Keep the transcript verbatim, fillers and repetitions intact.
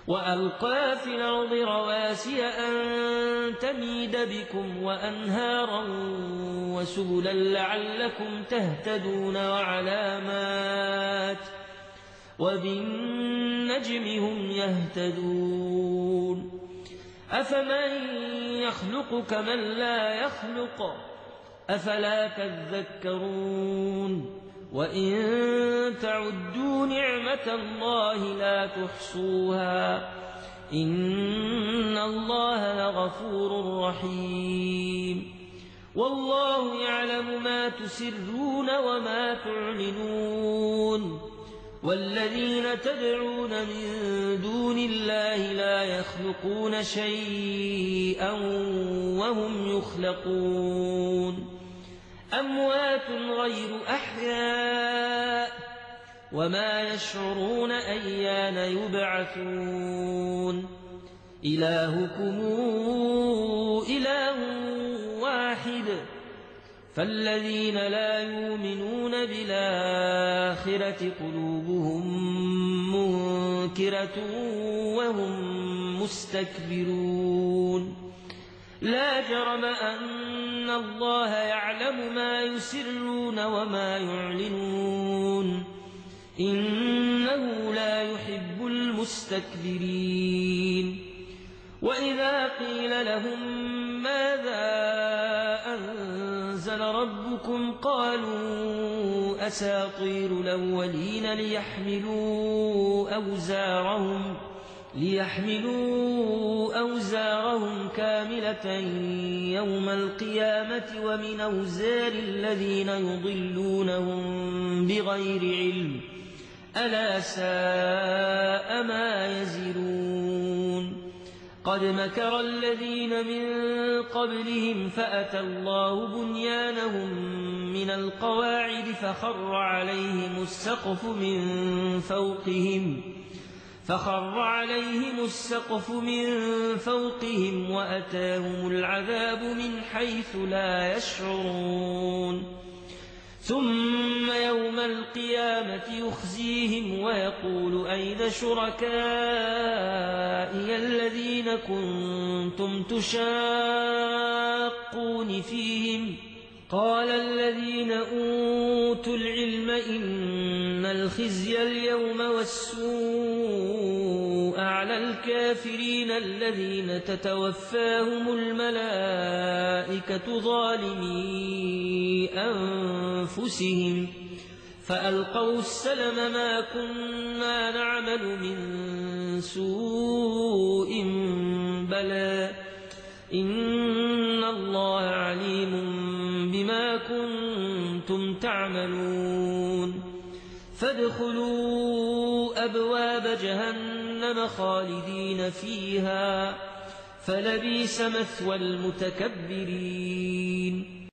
وألقى في الأرض رواسي أن تميد بكم وأنهارا وسبلا لعلكم تهتدون وعلامات وبالنجم هم يهتدون أفمن يخلق كمن لا يخلق أفلا تذكرون وإن تعدوا نعمة الله لا تحصوها إن الله لغفور رحيم والله يعلم ما تسرون وما تعلنون والذين تدعون من دون الله لا يخلقون شيئا وهم يخلقون أموات غير أحياء وما يشعرون أيان يبعثون إلهكم إله واحد فالذين لا يؤمنون بالآخرة قلوبهم منكرة وهم مستكبرون لا جرم أن الله يعلم ما يسرون وما يعلنون إنه لا يحب المستكبرين وإذا قيل لهم ماذا أنزل ربكم قالوا أساطير الأولين ليحملوا أوزارهم ليحملوا أوزارهم كاملة يوم القيامة ومن أوزار الذين يضلونهم بغير علم ألا ساء ما يزرون قد مكر الذين من قبلهم فأتى الله بنيانهم من القواعد فخر عليهم السقف من فوقهم فخر عليهم السقف من فوقهم وأتاهم العذاب من حيث لا يشعرون ثم يوم القيامة يخزيهم ويقول أين شركائي الذين كنتم تشاقون فيهم قال الذين أوتوا العلم إن الخزي اليوم والسوء على الكافرين الذين تتوفاهم الملائكة ظالمي أنفسهم فألقوا السلم ما كنا نعمل من سوء بلى إن الله عليم بما كنتم تعملون فادخلوا أبواب جهنم خالدين فيها فلبئس مثوى المتكبرين